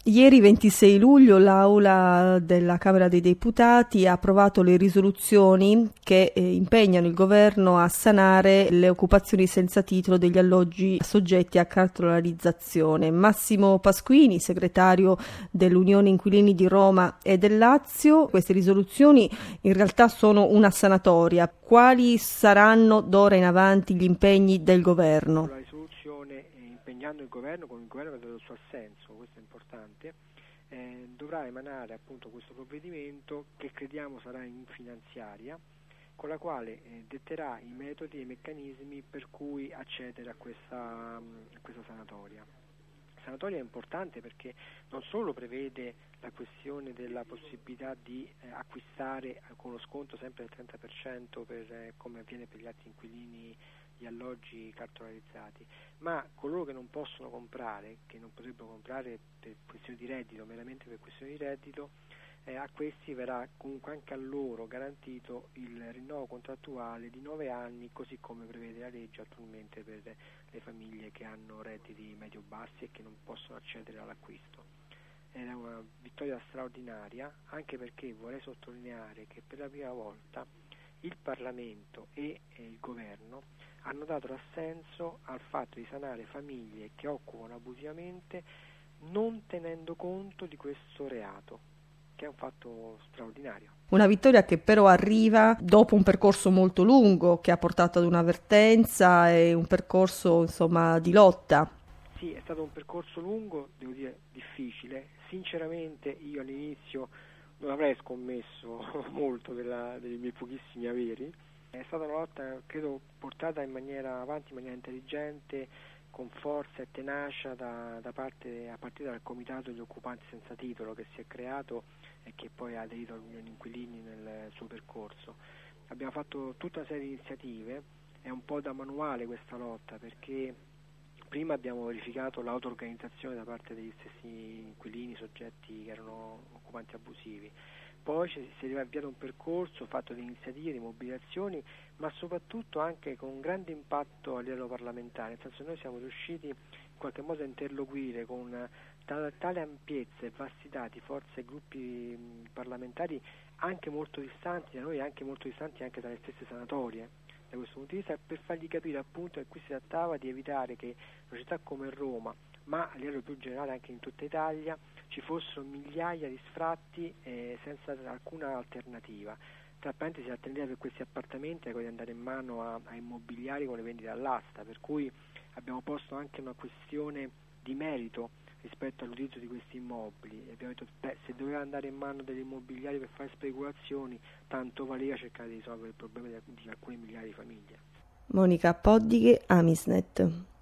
Ieri 26 luglio l'Aula della Camera dei Deputati ha approvato le risoluzioni che impegnano il governo a sanare le occupazioni senza titolo degli alloggi soggetti a cartolarizzazione. Massimo Pasquini, segretario dell'Unione Inquilini di Roma e del Lazio, queste risoluzioni in realtà sono una sanatoria. Quali saranno d'ora in avanti gli impegni del governo? La risoluzione, impegnando il governo, con il governo che ha dato il suo assenso, questo è importante, dovrà emanare appunto questo provvedimento che crediamo sarà in finanziaria, con la quale detterà i metodi e i meccanismi per cui accedere a questa sanatoria. La sanatoria è importante perché non solo prevede la questione della possibilità di acquistare con lo sconto sempre del 30% come avviene per gli altri inquilini di alloggi cartolarizzati, ma coloro che non possono comprare, che non potrebbero comprare per questioni di reddito, meramente per questioni di reddito, a questi verrà comunque anche a loro garantito il rinnovo contrattuale di 9 anni, così come prevede la legge attualmente per le famiglie che hanno redditi medio-bassi e che non possono accedere all'acquisto. È una vittoria straordinaria, anche perché vorrei sottolineare che per la prima volta il Parlamento e il governo hanno dato l'assenso al fatto di sanare famiglie che occupano abusivamente non tenendo conto di questo reato, che è un fatto straordinario. Una vittoria che però arriva dopo un percorso molto lungo che ha portato ad un'avvertenza e un percorso insomma di lotta. Sì, è stato un percorso lungo, devo dire difficile. Sinceramente io all'inizio non avrei scommesso molto dei miei pochissimi averi. È stata una lotta, credo, portata avanti in maniera intelligente, con forza e tenacia a partire dal Comitato degli Occupanti Senza Titolo che si è creato e che poi ha aderito all'Unione Inquilini nel suo percorso. Abbiamo fatto tutta una serie di iniziative, è un po' da manuale questa lotta perché prima abbiamo verificato l'auto-organizzazione da parte degli stessi inquilini, soggetti che erano occupanti abusivi. Poi si è avviato un percorso fatto di iniziative, di mobilitazioni, ma soprattutto anche con un grande impatto a livello parlamentare, nel senso che noi siamo riusciti in qualche modo a interloquire con tale ampiezza e vastità di forze e gruppi parlamentari anche molto distanti da noi, anche molto distanti anche dalle stesse sanatorie. Da questo punto di vista, per fargli capire appunto che qui si trattava di evitare che una città come Roma, ma a livello più generale anche in tutta Italia, ci fossero migliaia di sfratti senza alcuna alternativa. Tra parentesi, l'alternativa per questi appartamenti è quella di andare in mano a immobiliari con le vendite all'asta, per cui abbiamo posto anche una questione di merito rispetto all'utilizzo di questi immobili. Abbiamo detto se doveva andare in mano degli immobiliari per fare speculazioni, tanto valeva cercare di risolvere il problema di alcune migliaia di famiglie. Monica Poddighe, Amisnet.